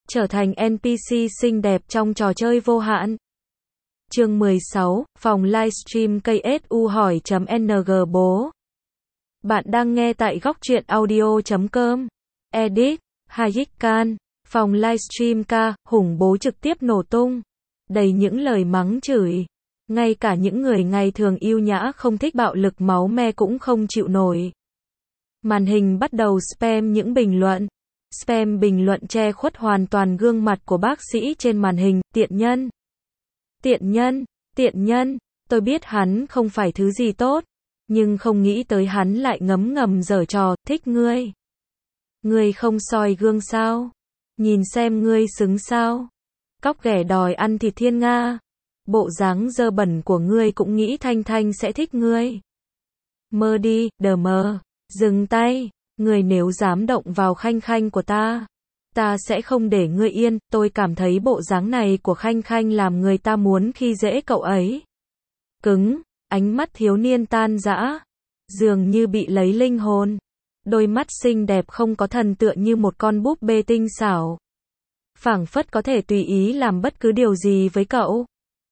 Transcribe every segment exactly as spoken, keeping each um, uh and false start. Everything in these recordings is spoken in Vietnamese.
trở thành en pê xê xinh đẹp trong trò chơi vô hạn. Chương mười sáu, phòng livestream ca ét u hỏi.ng bố. Bạn đang nghe tại góc truyện audio chấm com. Edit, Hayik Khan. Phòng livestream ca, hùng bố trực tiếp nổ tung. Đầy những lời mắng chửi. Ngay cả những người ngày thường yêu nhã không thích bạo lực máu me cũng không chịu nổi. Màn hình bắt đầu spam những bình luận. Spam bình luận che khuất hoàn toàn gương mặt của bác sĩ trên màn hình. Tiện nhân. Tiện nhân. Tiện nhân. Tôi biết hắn không phải thứ gì tốt. Nhưng không nghĩ tới hắn lại ngấm ngầm giở trò. Thích ngươi. Ngươi không soi gương sao? Nhìn xem ngươi xứng sao? Cóc ghẻ đòi ăn thịt thiên nga. Bộ dáng dơ bẩn của ngươi cũng nghĩ Thanh Thanh sẽ thích ngươi. Mơ đi, đờ mờ. Dừng tay. Ngươi nếu dám động vào Khanh Khanh của ta, ta sẽ không để ngươi yên. Tôi cảm thấy bộ dáng này của Khanh Khanh làm người ta muốn khi dễ cậu ấy. Cứng. Ánh mắt thiếu niên tan rã. Dường như bị lấy linh hồn. Đôi mắt xinh đẹp không có thần tựa như một con búp bê tinh xảo. Phảng phất có thể tùy ý làm bất cứ điều gì với cậu.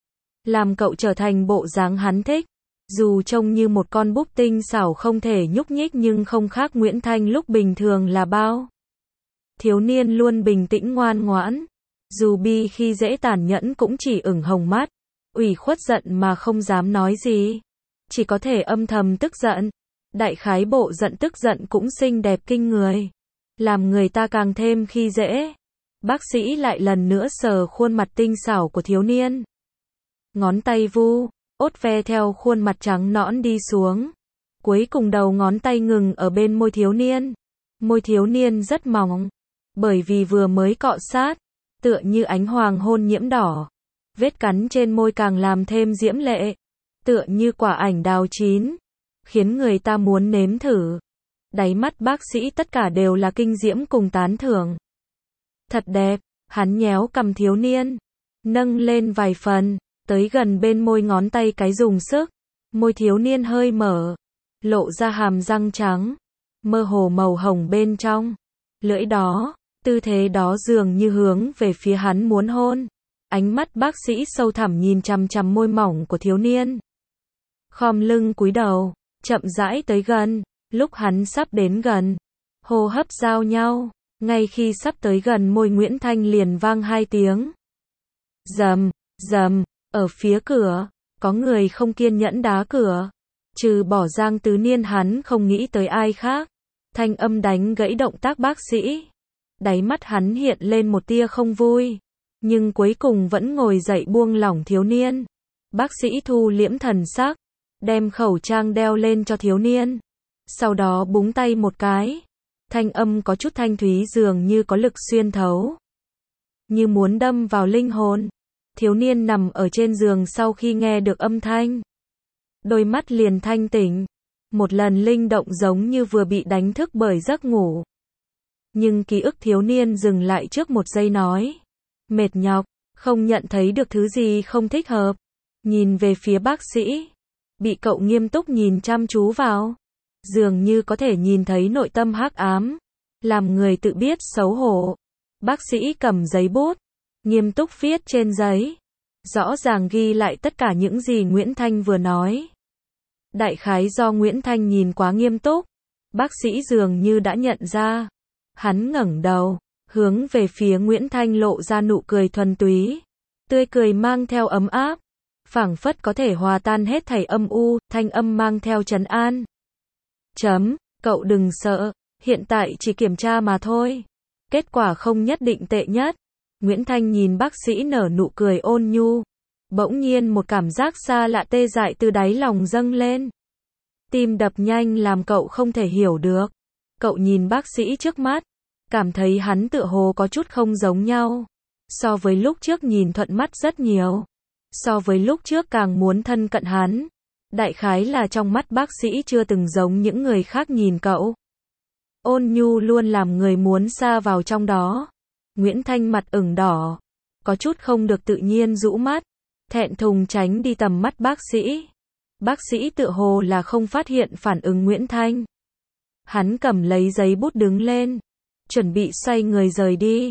Làm cậu trở thành bộ dáng hắn thích. Dù trông như một con búp tinh xảo không thể nhúc nhích nhưng không khác Nguyễn Thanh lúc bình thường là bao. Thiếu niên luôn bình tĩnh ngoan ngoãn. Dù bi khi dễ tàn nhẫn cũng chỉ ửng hồng mắt. Ủy khuất giận mà không dám nói gì. Chỉ có thể âm thầm tức giận. Đại khái bộ giận tức giận cũng xinh đẹp kinh người. Làm người ta càng thêm khi dễ. Bác sĩ lại lần nữa sờ khuôn mặt tinh xảo của thiếu niên. Ngón tay vu, ốt ve theo khuôn mặt trắng nõn đi xuống. Cuối cùng đầu ngón tay ngừng ở bên môi thiếu niên. Môi thiếu niên rất mỏng. Bởi vì vừa mới cọ sát. Tựa như ánh hoàng hôn nhiễm đỏ. Vết cắn trên môi càng làm thêm diễm lệ. Tựa như quả ảnh đào chín. Khiến người ta muốn nếm thử. Đáy mắt bác sĩ tất cả đều là kinh diễm cùng tán thưởng. Thật đẹp. Hắn nhéo cằm thiếu niên. Nâng lên vài phần. Tới gần bên môi ngón tay cái dùng sức. Môi thiếu niên hơi mở. Lộ ra hàm răng trắng. Mơ hồ màu hồng bên trong. Lưỡi đó. Tư thế đó dường như hướng về phía hắn muốn hôn. Ánh mắt bác sĩ sâu thẳm nhìn chằm chằm môi mỏng của thiếu niên. Khom lưng cúi đầu. Chậm rãi tới gần. Lúc hắn sắp đến gần. Hô hấp giao nhau. Ngay khi sắp tới gần môi Nguyễn Thanh liền vang hai tiếng. Rầm, rầm. Ở phía cửa, có người không kiên nhẫn đá cửa. Trừ bỏ Giang Tứ Niên hắn không nghĩ tới ai khác. Thanh âm đánh gãy động tác bác sĩ. Đáy mắt hắn hiện lên một tia không vui. Nhưng cuối cùng vẫn ngồi dậy buông lỏng thiếu niên. Bác sĩ thu liễm thần sắc. Đem khẩu trang đeo lên cho thiếu niên. Sau đó búng tay một cái. Thanh âm có chút thanh thúy dường như có lực xuyên thấu. Như muốn đâm vào linh hồn. Thiếu niên nằm ở trên giường sau khi nghe được âm thanh. Đôi mắt liền thanh tỉnh. Một lần linh động giống như vừa bị đánh thức bởi giấc ngủ. Nhưng ký ức thiếu niên dừng lại trước một giây nói. Mệt nhọc, không nhận thấy được thứ gì không thích hợp. Nhìn về phía bác sĩ. Bị cậu nghiêm túc nhìn chăm chú vào. Dường như có thể nhìn thấy nội tâm hắc ám. Làm người tự biết xấu hổ. Bác sĩ cầm giấy bút. Nghiêm túc viết trên giấy. Rõ ràng ghi lại tất cả những gì Nguyễn Thanh vừa nói. Đại khái do Nguyễn Thanh nhìn quá nghiêm túc. Bác sĩ dường như đã nhận ra. Hắn ngẩng đầu. Hướng về phía Nguyễn Thanh lộ ra nụ cười thuần túy. Tươi cười mang theo ấm áp. Phảng phất có thể hòa tan hết thảy âm u. Thanh âm mang theo trấn an. Chấm, cậu đừng sợ. Hiện tại chỉ kiểm tra mà thôi. Kết quả không nhất định tệ nhất. Nguyễn Thanh nhìn bác sĩ nở nụ cười ôn nhu. Bỗng nhiên một cảm giác xa lạ tê dại từ đáy lòng dâng lên. Tim đập nhanh làm cậu không thể hiểu được. Cậu nhìn bác sĩ trước mắt. Cảm thấy hắn tựa hồ có chút không giống nhau. So với lúc trước nhìn thuận mắt rất nhiều. So với lúc trước càng muốn thân cận hắn. Đại khái là trong mắt bác sĩ chưa từng giống những người khác nhìn cậu. Ôn nhu luôn làm người muốn sa vào trong đó. Nguyễn Thanh mặt ửng đỏ. Có chút không được tự nhiên rũ mắt. Thẹn thùng tránh đi tầm mắt bác sĩ. Bác sĩ tựa hồ là không phát hiện phản ứng Nguyễn Thanh. Hắn cầm lấy giấy bút đứng lên. Chuẩn bị xoay người rời đi.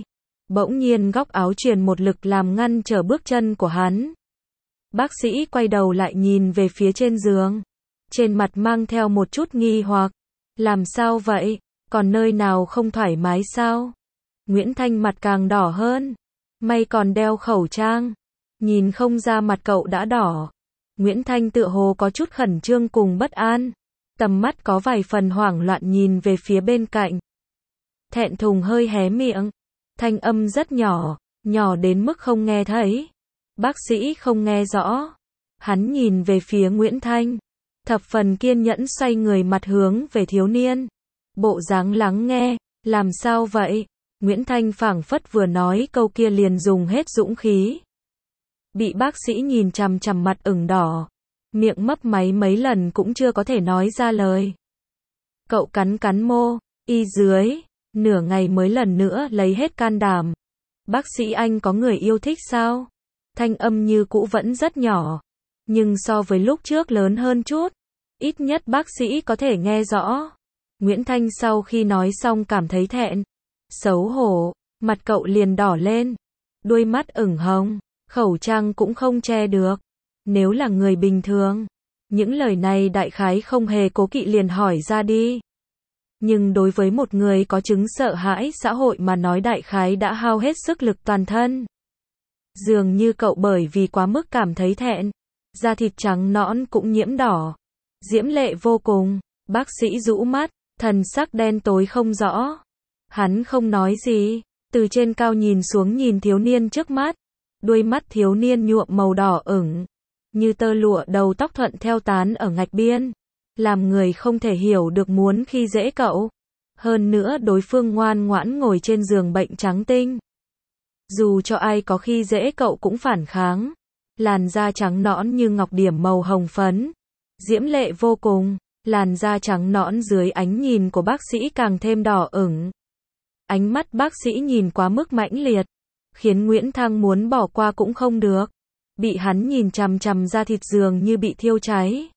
Bỗng nhiên góc áo truyền một lực làm ngăn trở bước chân của hắn. Bác sĩ quay đầu lại nhìn về phía trên giường. Trên mặt mang theo một chút nghi hoặc. Làm sao vậy? Còn nơi nào không thoải mái sao? Nguyễn Thanh mặt càng đỏ hơn. May còn đeo khẩu trang. Nhìn không ra mặt cậu đã đỏ. Nguyễn Thanh tựa hồ có chút khẩn trương cùng bất an. Tầm mắt có vài phần hoảng loạn nhìn về phía bên cạnh. Thẹn thùng hơi hé miệng. Thanh âm rất nhỏ, nhỏ đến mức không nghe thấy. Bác sĩ không nghe rõ. Hắn nhìn về phía Nguyễn Thanh. Thập phần kiên nhẫn xoay người mặt hướng về thiếu niên. Bộ dáng lắng nghe, làm sao vậy? Nguyễn Thanh phảng phất vừa nói câu kia liền dùng hết dũng khí. Bị bác sĩ nhìn chằm chằm mặt ửng đỏ. Miệng mấp máy mấy lần cũng chưa có thể nói ra lời. Cậu cắn cắn môi, y dưới, nửa ngày mới lần nữa lấy hết can đảm. Bác sĩ anh có người yêu thích sao? Thanh âm như cũ vẫn rất nhỏ. Nhưng so với lúc trước lớn hơn chút. Ít nhất bác sĩ có thể nghe rõ. Nguyễn Thanh sau khi nói xong cảm thấy thẹn. Xấu hổ, mặt cậu liền đỏ lên. Đôi mắt ửng hồng, khẩu trang cũng không che được. Nếu là người bình thường, những lời này đại khái không hề cố kỵ liền hỏi ra đi. Nhưng đối với một người có chứng sợ hãi xã hội mà nói đại khái đã hao hết sức lực toàn thân. Dường như cậu bởi vì quá mức cảm thấy thẹn, da thịt trắng nõn cũng nhiễm đỏ. Diễm lệ vô cùng, bác sĩ rũ mắt, thần sắc đen tối không rõ. Hắn không nói gì, từ trên cao nhìn xuống nhìn thiếu niên trước mắt. Đuôi mắt thiếu niên nhuộm màu đỏ ửng, như tơ lụa đầu tóc thuận theo tán ở ngạch biên. Làm người không thể hiểu được muốn khi dễ cậu. Hơn nữa đối phương ngoan ngoãn ngồi trên giường bệnh trắng tinh. Dù cho ai có khi dễ cậu cũng phản kháng. Làn da trắng nõn như ngọc điểm màu hồng phấn. Diễm lệ vô cùng, làn da trắng nõn dưới ánh nhìn của bác sĩ càng thêm đỏ ửng. Ánh mắt bác sĩ nhìn quá mức mãnh liệt, khiến Nguyễn Thăng muốn bỏ qua cũng không được. Bị hắn nhìn chằm chằm da thịt dường như bị thiêu cháy.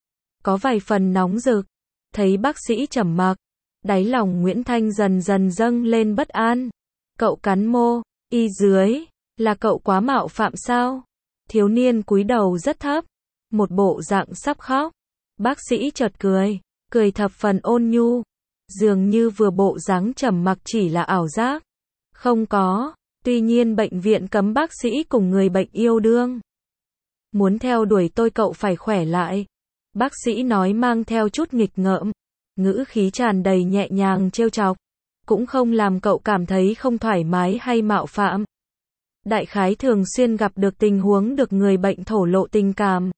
Có vài phần nóng rực. Thấy bác sĩ trầm mặc, đáy lòng Nguyễn Thanh dần dần dâng lên bất an. Cậu cắn môi, y dưới, là cậu quá mạo phạm sao? Thiếu niên cúi đầu rất thấp, một bộ dạng sắp khóc. Bác sĩ chợt cười, cười thập phần ôn nhu, dường như vừa bộ dáng trầm mặc chỉ là ảo giác. Không có, tuy nhiên bệnh viện cấm bác sĩ cùng người bệnh yêu đương. Muốn theo đuổi tôi cậu phải khỏe lại. Bác sĩ nói mang theo chút nghịch ngợm, ngữ khí tràn đầy nhẹ nhàng trêu chọc, cũng không làm cậu cảm thấy không thoải mái hay mạo phạm. Đại khái thường xuyên gặp được tình huống được người bệnh thổ lộ tình cảm.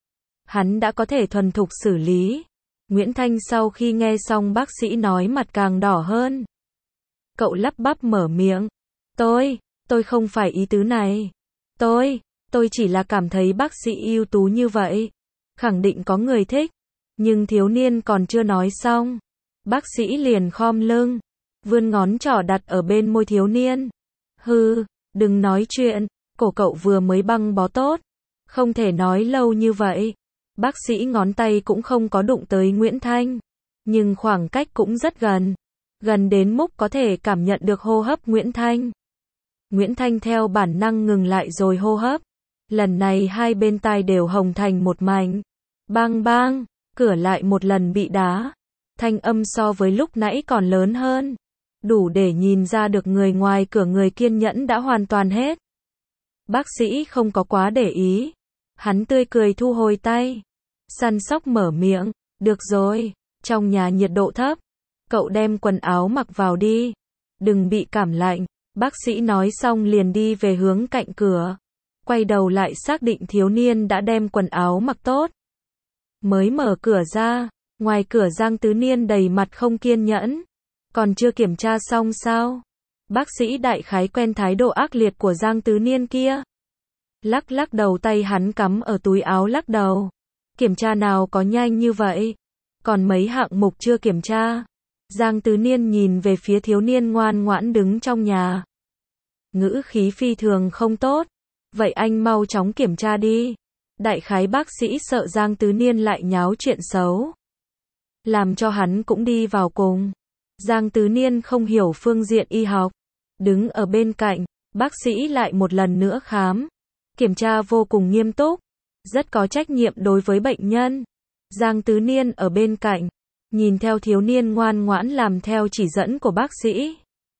Hắn đã có thể thuần thục xử lý. Nguyễn Thanh sau khi nghe xong bác sĩ nói mặt càng đỏ hơn. Cậu lắp bắp mở miệng. Tôi, tôi không phải ý tứ này. Tôi, tôi chỉ là cảm thấy bác sĩ ưu tú như vậy. Khẳng định có người thích. Nhưng thiếu niên còn chưa nói xong. Bác sĩ liền khom lưng. Vươn ngón trỏ đặt ở bên môi thiếu niên. Hừ, đừng nói chuyện. Cổ cậu vừa mới băng bó tốt. Không thể nói lâu như vậy. Bác sĩ ngón tay cũng không có đụng tới Nguyễn Thanh. Nhưng khoảng cách cũng rất gần. Gần đến mức có thể cảm nhận được hô hấp Nguyễn Thanh. Nguyễn Thanh theo bản năng ngừng lại rồi hô hấp. Lần này hai bên tai đều hồng thành một mảnh. Bang bang, cửa lại một lần bị đá. Thanh âm so với lúc nãy còn lớn hơn. Đủ để nhìn ra được người ngoài cửa người kiên nhẫn đã hoàn toàn hết. Bác sĩ không có quá để ý. Hắn tươi cười thu hồi tay. Săn sóc mở miệng. Được rồi, trong nhà nhiệt độ thấp. Cậu đem quần áo mặc vào đi. Đừng bị cảm lạnh. Bác sĩ nói xong liền đi về hướng cạnh cửa. Quay đầu lại xác định thiếu niên đã đem quần áo mặc tốt. Mới mở cửa ra, ngoài cửa Giang Tứ Niên đầy mặt không kiên nhẫn. Còn chưa kiểm tra xong sao? Bác sĩ đại khái quen thái độ ác liệt của Giang Tứ Niên kia. Lắc lắc đầu tay hắn cắm ở túi áo lắc đầu. Kiểm tra nào có nhanh như vậy? Còn mấy hạng mục chưa kiểm tra. Giang Tứ Niên nhìn về phía thiếu niên ngoan ngoãn đứng trong nhà. Ngữ khí phi thường không tốt. Vậy anh mau chóng kiểm tra đi. Đại khái bác sĩ sợ Giang Tứ Niên lại nháo chuyện xấu. Làm cho hắn cũng đi vào cùng. Giang Tứ Niên không hiểu phương diện y học. Đứng ở bên cạnh, bác sĩ lại một lần nữa khám. Kiểm tra vô cùng nghiêm túc, rất có trách nhiệm đối với bệnh nhân. Giang Tứ Niên ở bên cạnh, nhìn theo thiếu niên ngoan ngoãn làm theo chỉ dẫn của bác sĩ.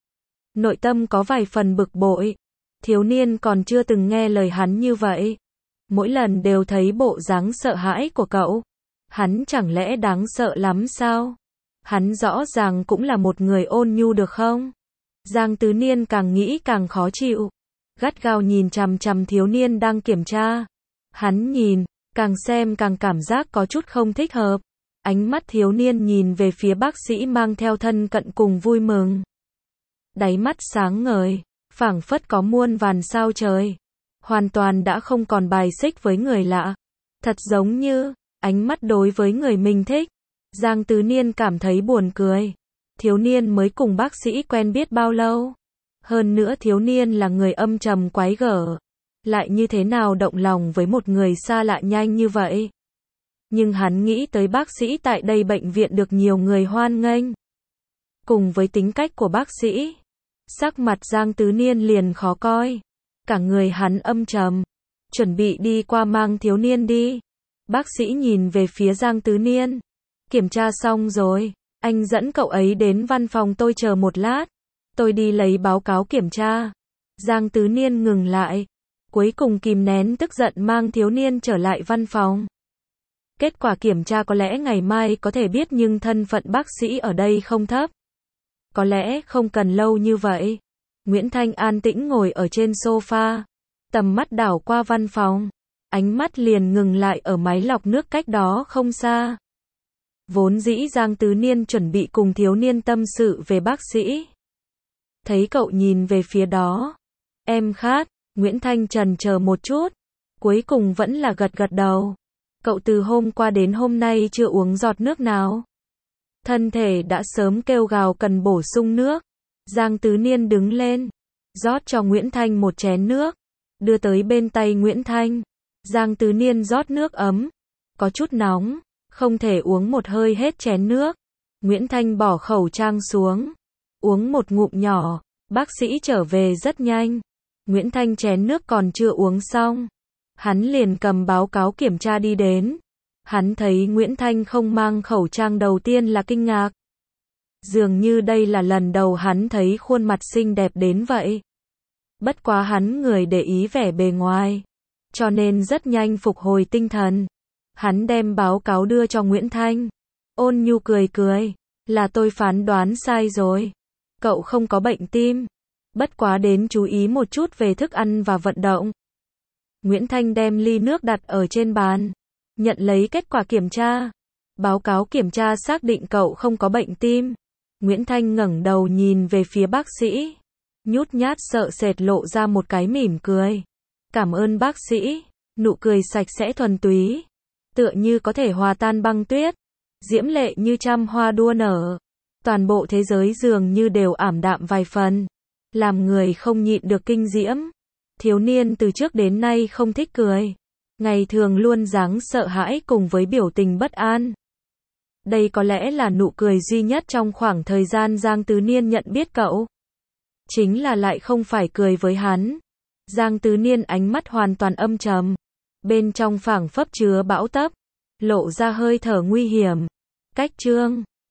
Nội tâm có vài phần bực bội. Thiếu niên còn chưa từng nghe lời hắn như vậy. Mỗi lần đều thấy bộ dáng sợ hãi của cậu. Hắn chẳng lẽ đáng sợ lắm sao? Hắn rõ ràng cũng là một người ôn nhu được không? Giang Tứ Niên càng nghĩ càng khó chịu. Gắt gao nhìn chằm chằm thiếu niên đang kiểm tra. Hắn nhìn, càng xem càng cảm giác có chút không thích hợp. Ánh mắt thiếu niên nhìn về phía bác sĩ mang theo thân cận cùng vui mừng. Đáy mắt sáng ngời, phảng phất có muôn vàn sao trời. Hoàn toàn đã không còn bài xích với người lạ. Thật giống như, ánh mắt đối với người mình thích. Giang Tứ Niên cảm thấy buồn cười. Thiếu niên mới cùng bác sĩ quen biết bao lâu. Hơn nữa thiếu niên là người âm trầm quái gở. Lại như thế nào động lòng với một người xa lạ nhanh như vậy. Nhưng hắn nghĩ tới bác sĩ tại đây bệnh viện được nhiều người hoan nghênh. Cùng với tính cách của bác sĩ, sắc mặt Giang Tứ Niên liền khó coi. Cả người hắn âm trầm. Chuẩn bị đi qua mang thiếu niên đi. Bác sĩ nhìn về phía Giang Tứ Niên. Kiểm tra xong rồi, anh dẫn cậu ấy đến văn phòng tôi chờ một lát. Tôi đi lấy báo cáo kiểm tra. Giang Tứ Niên ngừng lại. Cuối cùng kìm nén tức giận mang thiếu niên trở lại văn phòng. Kết quả kiểm tra có lẽ ngày mai có thể biết nhưng thân phận bác sĩ ở đây không thấp. Có lẽ không cần lâu như vậy. Nguyễn Thanh an tĩnh ngồi ở trên sofa. Tầm mắt đảo qua văn phòng. Ánh mắt liền ngừng lại ở máy lọc nước cách đó không xa. Vốn dĩ Giang Tứ Niên chuẩn bị cùng thiếu niên tâm sự về bác sĩ. Thấy cậu nhìn về phía đó. Em khát. Nguyễn Thanh chần chờ một chút. Cuối cùng vẫn là gật gật đầu. Cậu từ hôm qua đến hôm nay chưa uống giọt nước nào. Thân thể đã sớm kêu gào cần bổ sung nước. Giang Tứ Niên đứng lên. Rót cho Nguyễn Thanh một chén nước. Đưa tới bên tay Nguyễn Thanh. Giang Tứ Niên rót nước ấm. Có chút nóng. Không thể uống một hơi hết chén nước. Nguyễn Thanh bỏ khẩu trang xuống. Uống một ngụm nhỏ. Bác sĩ trở về rất nhanh. Nguyễn Thanh chén nước còn chưa uống xong. Hắn liền cầm báo cáo kiểm tra đi đến. Hắn thấy Nguyễn Thanh không mang khẩu trang đầu tiên là kinh ngạc. Dường như đây là lần đầu hắn thấy khuôn mặt xinh đẹp đến vậy. Bất quá hắn người để ý vẻ bề ngoài. Cho nên rất nhanh phục hồi tinh thần. Hắn đem báo cáo đưa cho Nguyễn Thanh. Ôn nhu cười cười. Là tôi phán đoán sai rồi. Cậu không có bệnh tim. Bất quá đến chú ý một chút về thức ăn và vận động. Nguyễn Thanh đem ly nước đặt ở trên bàn. Nhận lấy kết quả kiểm tra. Báo cáo kiểm tra xác định cậu không có bệnh tim. Nguyễn Thanh ngẩng đầu nhìn về phía bác sĩ. Nhút nhát sợ sệt lộ ra một cái mỉm cười. Cảm ơn bác sĩ. Nụ cười sạch sẽ thuần túy. Tựa như có thể hòa tan băng tuyết. Diễm lệ như trăm hoa đua nở. Toàn bộ thế giới dường như đều ảm đạm vài phần. Làm người không nhịn được kinh diễm. Thiếu niên từ trước đến nay không thích cười. Ngày thường luôn dáng sợ hãi cùng với biểu tình bất an. Đây có lẽ là nụ cười duy nhất trong khoảng thời gian Giang Tứ Niên nhận biết cậu. Chính là lại không phải cười với hắn. Giang Tứ Niên ánh mắt hoàn toàn âm trầm. Bên trong phảng phất chứa bão táp. Lộ ra hơi thở nguy hiểm. Cách chương